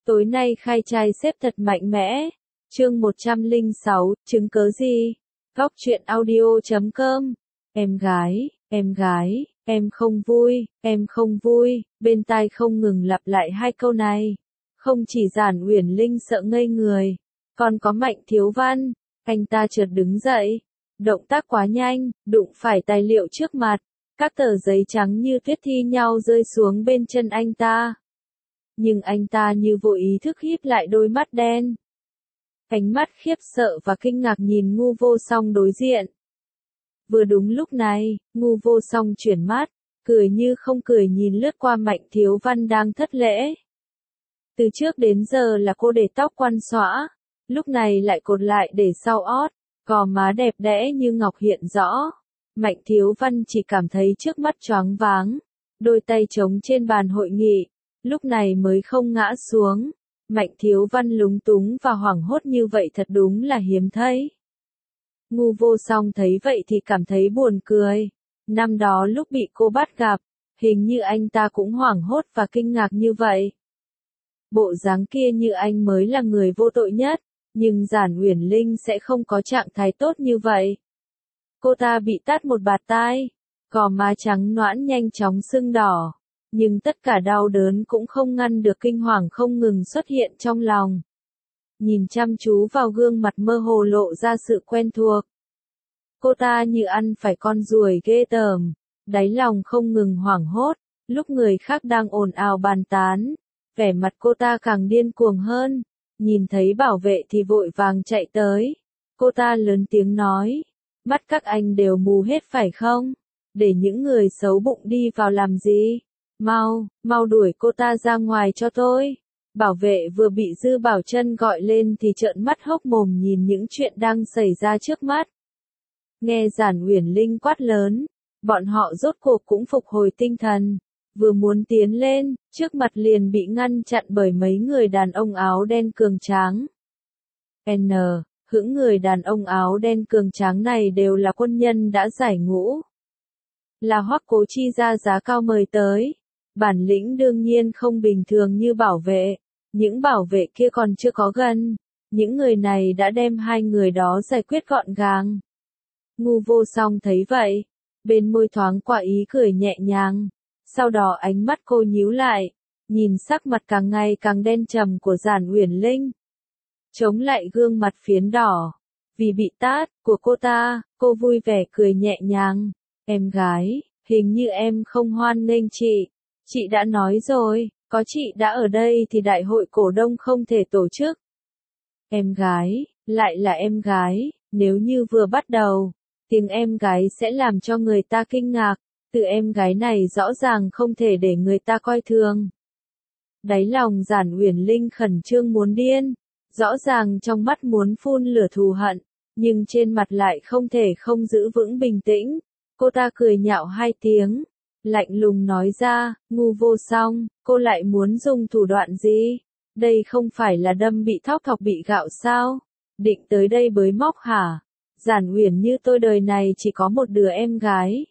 Tối nay khai trai xếp thật mạnh mẽ. Chương 106, chứng cớ gì? Góc truyện audio.com. Em gái, em không vui, bên tai không ngừng lặp lại hai câu này. Không chỉ Giản Uyển Linh sợ ngây người, còn có Mạnh Thiếu Văn, anh ta chợt đứng dậy. Động tác quá nhanh, đụng phải tài liệu trước mặt, các tờ giấy trắng như tuyết thi nhau rơi xuống bên chân anh ta. Nhưng anh ta như vô ý thức híp lại đôi mắt đen. Ánh mắt khiếp sợ và kinh ngạc nhìn Ngu Vô Song đối diện. Vừa đúng lúc này, Ngu Vô Song chuyển mắt, cười như không cười nhìn lướt qua Mạnh Thiếu Văn đang thất lễ. Từ trước đến giờ là cô để tóc quăn xõa, lúc này lại cột lại để sau ót, gò má đẹp đẽ như ngọc hiện rõ. Mạnh Thiếu Văn chỉ cảm thấy trước mắt choáng váng, đôi tay trống trên bàn hội nghị, lúc này mới không ngã xuống. Mạnh Thiếu Văn lúng túng và hoảng hốt như vậy thật đúng là hiếm thấy. Ngu Vô Song thấy vậy thì cảm thấy buồn cười. Năm đó lúc bị cô bắt gặp, hình như anh ta cũng hoảng hốt và kinh ngạc như vậy. Bộ dáng kia như anh mới là người vô tội nhất, nhưng Giản Uyển Linh sẽ không có trạng thái tốt như vậy. Cô ta bị tát một bạt tai, gò má trắng nõn nhanh chóng sưng đỏ, nhưng tất cả đau đớn cũng không ngăn được kinh hoàng không ngừng xuất hiện trong lòng. Nhìn chăm chú vào gương mặt mơ hồ lộ ra sự quen thuộc. Cô ta như ăn phải con ruồi ghê tởm, đáy lòng không ngừng hoảng hốt, lúc người khác đang ồn ào bàn tán, vẻ mặt cô ta càng điên cuồng hơn, nhìn thấy bảo vệ thì vội vàng chạy tới. Cô ta lớn tiếng nói, mắt các anh đều mù hết phải không? Để những người xấu bụng đi vào làm gì? Mau đuổi cô ta ra ngoài cho tôi. Bảo vệ vừa bị Dư Bảo Trân gọi lên thì trợn mắt hốc mồm nhìn những chuyện đang xảy ra trước mắt. Nghe Giản Uyển Linh quát lớn, bọn họ rốt cuộc cũng phục hồi tinh thần, vừa muốn tiến lên, trước mặt liền bị ngăn chặn bởi mấy người đàn ông áo đen cường tráng. Hững người đàn ông áo đen cường tráng này đều là quân nhân đã giải ngũ. Là Hoắc Cố Chi ra giá cao mời tới. Bản lĩnh đương nhiên không bình thường như bảo vệ. Những bảo vệ kia còn chưa có gần. Những người này đã đem hai người đó giải quyết gọn gàng. Ngu Vô Song thấy vậy, bên môi thoáng qua ý cười nhẹ nhàng. Sau đó ánh mắt cô nhíu lại, nhìn sắc mặt càng ngày càng đen trầm của Giản Uyển Linh. Chống lại gương mặt phiến đỏ, vì bị tát của cô ta, cô vui vẻ cười nhẹ nhàng. Em gái, hình như em không hoan nghênh chị. Chị đã nói rồi, có chị đã ở đây thì đại hội cổ đông không thể tổ chức. Em gái, lại là em gái, nếu như vừa bắt đầu, tiếng em gái sẽ làm cho người ta kinh ngạc, từ em gái này rõ ràng không thể để người ta coi thường. Đáy lòng Giản Uyển Linh khẩn trương muốn điên, rõ ràng trong mắt muốn phun lửa thù hận, nhưng trên mặt lại không thể không giữ vững bình tĩnh. Cô ta cười nhạo hai tiếng, lạnh lùng nói ra, Ngu Vô Song, cô lại muốn dùng thủ đoạn gì? Đây không phải là đâm bị thóc thọc bị gạo sao? Định tới đây bới móc hả? Giản Uyển như tôi đời này chỉ có một đứa em gái.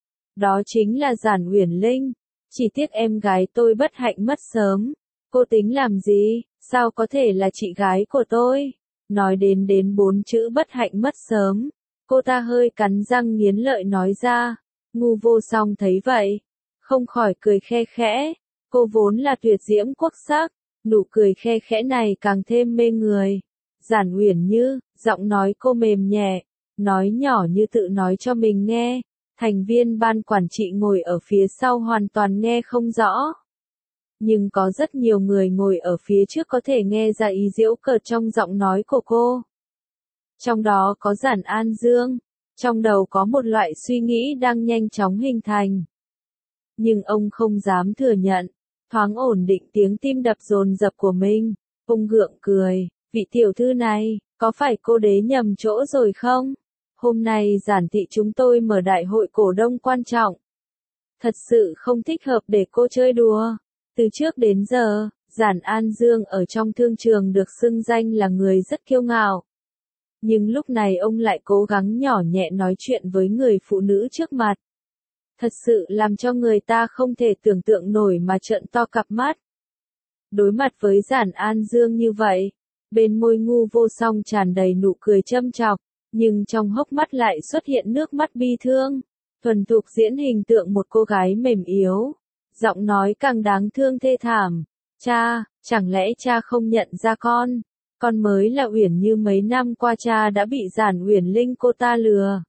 Đó chính là Giản Uyển Linh. Chỉ tiếc em gái tôi bất hạnh mất sớm. Cô tính làm gì? Sao có thể là chị gái của tôi? Nói đến 4 chữ bất hạnh mất sớm. Cô ta hơi cắn răng nghiến lợi nói ra. Ngu Vô Song thấy vậy, không khỏi cười khe khẽ. Cô vốn là tuyệt diễm quốc sắc, nụ cười khe khẽ này càng thêm mê người. Giản Uyển Như, giọng nói cô mềm nhẹ, nói nhỏ như tự nói cho mình nghe. Thành viên ban quản trị ngồi ở phía sau hoàn toàn nghe không rõ. Nhưng có rất nhiều người ngồi ở phía trước có thể nghe ra ý giễu cợt trong giọng nói của cô. Trong đó có Giản An Dương, trong đầu có một loại suy nghĩ đang nhanh chóng hình thành. Nhưng ông không dám thừa nhận, thoáng ổn định tiếng tim đập dồn dập của mình, ông gượng cười, vị tiểu thư này, có phải cô đế nhầm chỗ rồi không? Hôm nay Giản thị chúng tôi mở đại hội cổ đông quan trọng. Thật sự không thích hợp để cô chơi đùa. Từ trước đến giờ, Giản An Dương ở trong thương trường được xưng danh là người rất kiêu ngạo. Nhưng lúc này ông lại cố gắng nhỏ nhẹ nói chuyện với người phụ nữ trước mặt. Thật sự làm cho người ta không thể tưởng tượng nổi mà trợn to cặp mắt. Đối mặt với Giản An Dương như vậy, bên môi Ngu Vô Song tràn đầy nụ cười châm chọc, nhưng trong hốc mắt lại xuất hiện nước mắt bi thương, thuần thục diễn hình tượng một cô gái mềm yếu, giọng nói càng đáng thương thê thảm. Cha, chẳng lẽ cha không nhận ra con mới là Uyển Như mấy năm qua cha đã bị Giản Uyển Linh cô ta lừa.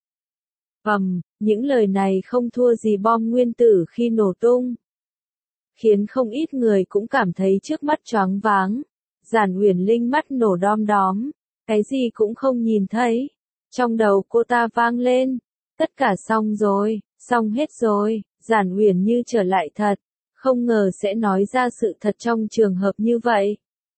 Những lời này không thua gì bom nguyên tử khi nổ tung, khiến không ít người cũng cảm thấy trước mắt choáng váng. Giản Uyển Linh mắt nổ đom đóm, cái gì cũng không nhìn thấy. Trong đầu cô ta vang lên, tất cả xong rồi, xong hết rồi, Giản Uyển Như trở lại thật, không ngờ sẽ nói ra sự thật trong trường hợp như vậy.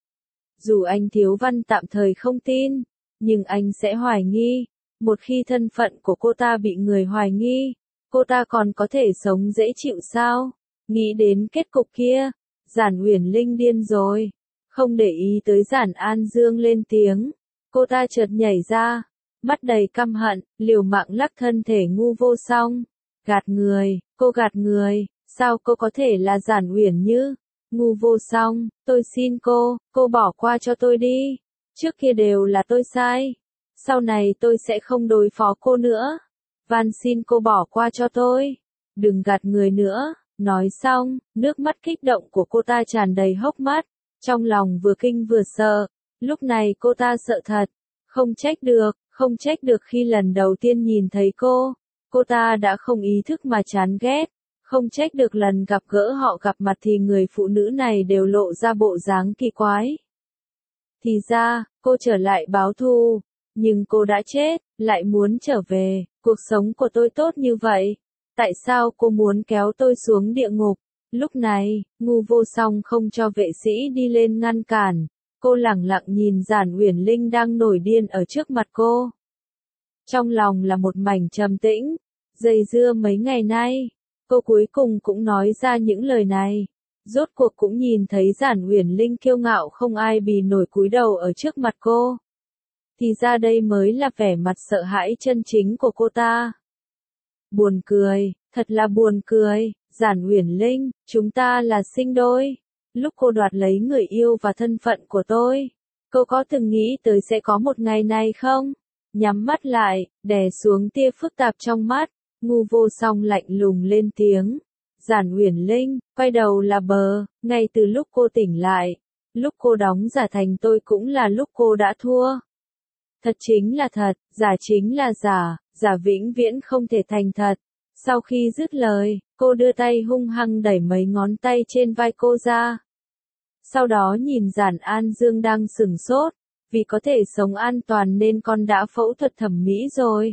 Dù anh Thiếu Văn tạm thời không tin, nhưng anh sẽ hoài nghi. Một khi thân phận của cô ta bị người hoài nghi, cô ta còn có thể sống dễ chịu sao? Nghĩ đến kết cục kia, Giản Uyển Linh điên rồi. Không để ý tới Giản An Dương lên tiếng, cô ta chợt nhảy ra, mắt đầy căm hận, liều mạng lắc thân thể Ngu Vô Song. Gạt người, cô gạt người, sao cô có thể là Giản Uyển Như? Ngu Vô Song, tôi xin cô bỏ qua cho tôi đi. Trước kia đều là tôi sai. Sau này tôi sẽ không đối phó cô nữa. Van xin cô bỏ qua cho tôi. Đừng gạt người nữa. Nói xong, nước mắt kích động của cô ta tràn đầy hốc mắt. Trong lòng vừa kinh vừa sợ. Lúc này cô ta sợ thật. Không trách được khi lần đầu tiên nhìn thấy cô ta đã không ý thức mà chán ghét. Không trách được lần gặp gỡ họ gặp mặt thì người phụ nữ này đều lộ ra bộ dáng kỳ quái. Thì ra, cô trở lại báo thù. Nhưng cô đã chết, lại muốn trở về, cuộc sống của tôi tốt như vậy. Tại sao cô muốn kéo tôi xuống địa ngục? Lúc này, Ngu Vô Song không cho vệ sĩ đi lên ngăn cản. Cô lẳng lặng nhìn Giản Uyển Linh đang nổi điên ở trước mặt cô. Trong lòng là một mảnh trầm tĩnh. Dây dưa mấy ngày nay, cô cuối cùng cũng nói ra những lời này. Rốt cuộc cũng nhìn thấy Giản Uyển Linh kiêu ngạo không ai bì nổi cúi đầu ở trước mặt cô. Thì ra đây mới là vẻ mặt sợ hãi chân chính của cô ta. Buồn cười, thật là buồn cười. Giản Uyển Linh, chúng ta là sinh đôi. Lúc cô đoạt lấy người yêu và thân phận của tôi, cô có từng nghĩ tới sẽ có một ngày này không? Nhắm mắt lại, đè xuống tia phức tạp trong mắt, Ngu Vô Song lạnh lùng lên tiếng. Giản Uyển Linh, quay đầu là bờ, ngay từ lúc cô tỉnh lại, lúc cô đóng giả thành tôi cũng là lúc cô đã thua. Thật chính là thật, giả chính là giả, giả vĩnh viễn không thể thành thật. Sau khi dứt lời, cô đưa tay hung hăng đẩy mấy ngón tay trên vai cô ra. Sau đó nhìn Giản An Dương đang sửng sốt, vì có thể sống an toàn nên con đã phẫu thuật thẩm mỹ rồi.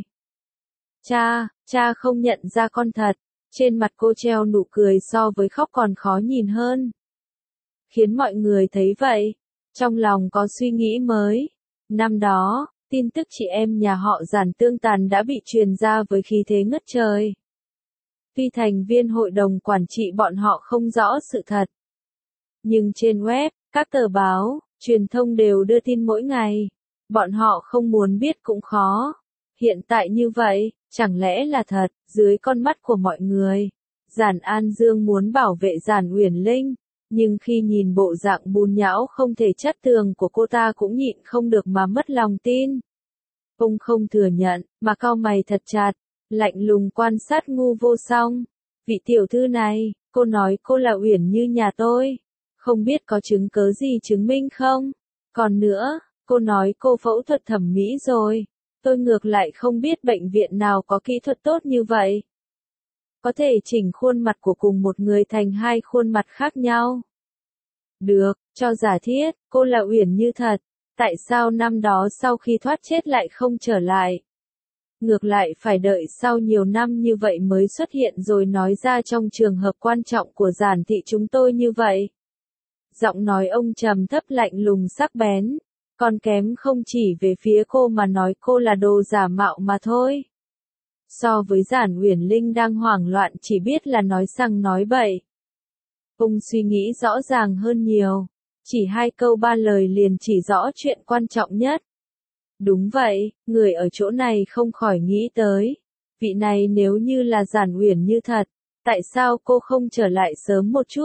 Cha không nhận ra con thật. Trên mặt cô treo nụ cười so với khóc còn khó nhìn hơn. Khiến mọi người thấy vậy, trong lòng có suy nghĩ mới. Năm đó, tin tức chị em nhà họ Giản tương tàn đã bị truyền ra với khí thế ngất trời. Tuy thành viên hội đồng quản trị bọn họ không rõ sự thật, nhưng trên web, các tờ báo, truyền thông đều đưa tin mỗi ngày. Bọn họ không muốn biết cũng khó. Hiện tại như vậy, chẳng lẽ là thật, dưới con mắt của mọi người. Giản An Dương muốn bảo vệ Giản Uyển Linh, nhưng khi nhìn bộ dạng bùn nhão không thể chất tường của cô ta cũng nhịn không được mà mất lòng tin. Ông không thừa nhận, mà cau mày thật chặt, lạnh lùng quan sát Ngu Vô Song. Vị tiểu thư này, cô nói cô là Uyển Như nhà tôi. Không biết có chứng cớ gì chứng minh không? Còn nữa, cô nói cô phẫu thuật thẩm mỹ rồi. Tôi ngược lại không biết bệnh viện nào có kỹ thuật tốt như vậy. Có thể chỉnh khuôn mặt của cùng một người thành hai khuôn mặt khác nhau. Được, cho giả thiết, cô là Uyển Như thật. Tại sao năm đó sau khi thoát chết lại không trở lại? Ngược lại phải đợi sau nhiều năm như vậy mới xuất hiện rồi nói ra trong trường hợp quan trọng của Giản thị chúng tôi như vậy. Giọng nói ông trầm thấp lạnh lùng sắc bén. Còn kém không chỉ về phía cô mà nói cô là đồ giả mạo mà thôi. So với Giản Uyển Linh đang hoảng loạn chỉ biết là nói xăng nói bậy. Ông suy nghĩ rõ ràng hơn nhiều. Chỉ 2 câu 3 lời liền chỉ rõ chuyện quan trọng nhất. Đúng vậy, người ở chỗ này không khỏi nghĩ tới. Vị này nếu như là Giản Uyển Như thật, tại sao cô không trở lại sớm một chút?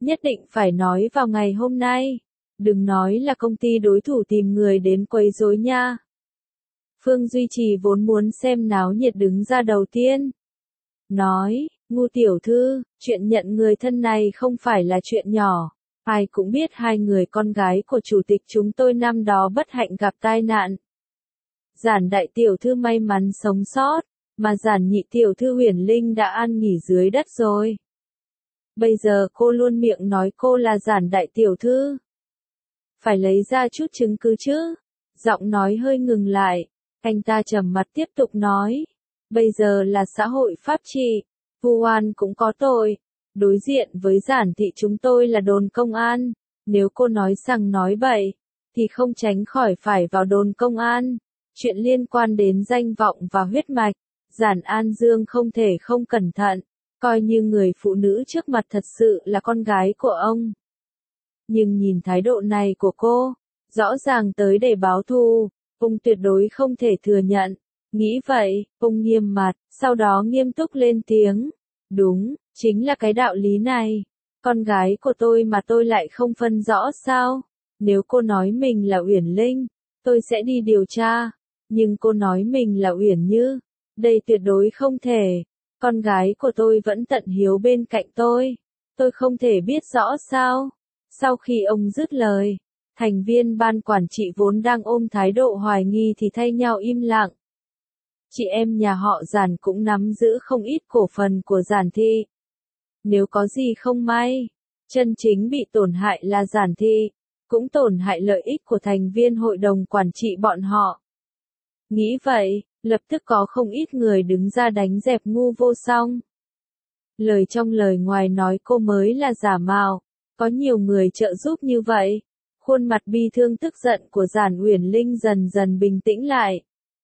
Nhất định phải nói vào ngày hôm nay. Đừng nói là công ty đối thủ tìm người đến quấy rối nha. Phương Duy Trì vốn muốn xem náo nhiệt đứng ra đầu tiên. Nói, Ngu tiểu thư, chuyện nhận người thân này không phải là chuyện nhỏ. Ai cũng biết hai người con gái của chủ tịch chúng tôi năm đó bất hạnh gặp tai nạn. Giản đại tiểu thư may mắn sống sót, mà giản nhị tiểu thư Huyền Linh đã an nghỉ dưới đất rồi. Bây giờ cô luôn miệng nói cô là giản đại tiểu thư. Phải lấy ra chút chứng cứ chứ. Giọng nói hơi ngừng lại, anh ta trầm mặt tiếp tục nói. Bây giờ là xã hội pháp trị, vu oan cũng có tội. Đối diện với giản thị chúng tôi là đồn công an. Nếu cô nói rằng nói bậy, thì không tránh khỏi phải vào đồn công an. Chuyện liên quan đến danh vọng và huyết mạch, giản An Dương không thể không cẩn thận, coi như người phụ nữ trước mặt thật sự là con gái của ông. Nhưng nhìn thái độ này của cô, rõ ràng tới để báo thù, ông tuyệt đối không thể thừa nhận. Nghĩ vậy, ông nghiêm mặt, sau đó nghiêm túc lên tiếng. Đúng, chính là cái đạo lý này. Con gái của tôi mà tôi lại không phân rõ sao? Nếu cô nói mình là Uyển Linh, tôi sẽ đi điều tra. Nhưng cô nói mình là Uyển Như, đây tuyệt đối không thể. Con gái của tôi vẫn tận hiếu bên cạnh tôi không thể biết rõ sao? Sau khi ông dứt lời, thành viên ban quản trị vốn đang ôm thái độ hoài nghi thì thay nhau im lặng. Chị em nhà họ Giản cũng nắm giữ không ít cổ phần của Giản thị. Nếu có gì không may, chân chính bị tổn hại là Giản thị, cũng tổn hại lợi ích của thành viên hội đồng quản trị bọn họ. Nghĩ vậy, lập tức có không ít người đứng ra đánh dẹp Ngu Vô Song. Lời trong lời ngoài nói cô mới là giả mạo, có nhiều người trợ giúp như vậy. Khuôn mặt bi thương tức giận của Giản Uyển Linh dần dần bình tĩnh lại.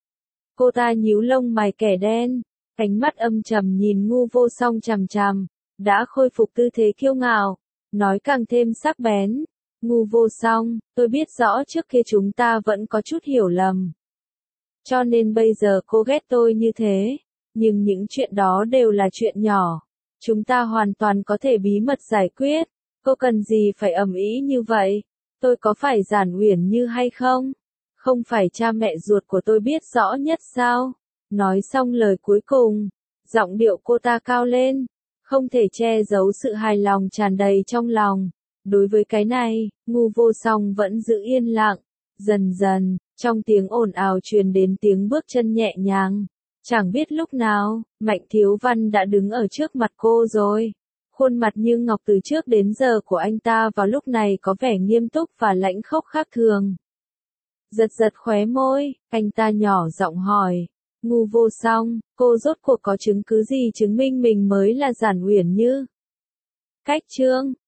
Cô ta nhíu lông mày kẻ đen, ánh mắt âm trầm nhìn Ngu Vô Song chằm chằm, đã khôi phục tư thế kiêu ngạo, nói càng thêm sắc bén. Ngu Vô Song, tôi biết rõ trước kia chúng ta vẫn có chút hiểu lầm. Cho nên bây giờ cô ghét tôi như thế, nhưng những chuyện đó đều là chuyện nhỏ. Chúng ta hoàn toàn có thể bí mật giải quyết, cô cần gì phải ầm ĩ như vậy? Tôi có phải Giản Uyển Như hay không? Không phải cha mẹ ruột của tôi biết rõ nhất sao? Nói xong lời cuối cùng, giọng điệu cô ta cao lên, không thể che giấu sự hài lòng tràn đầy trong lòng. Đối với cái này, Ngu Vô Song vẫn giữ yên lặng. Dần dần, trong tiếng ồn ào truyền đến tiếng bước chân nhẹ nhàng. Chẳng biết lúc nào, Mạnh Thiếu Văn đã đứng ở trước mặt cô rồi. Khuôn mặt như ngọc từ trước đến giờ của anh ta vào lúc này có vẻ nghiêm túc và lãnh khốc khác thường. Giật giật khóe môi, anh ta nhỏ giọng hỏi. Ngu Vô Song, cô rốt cuộc có chứng cứ gì chứng minh mình mới là Giản Uyển Như? Cách chương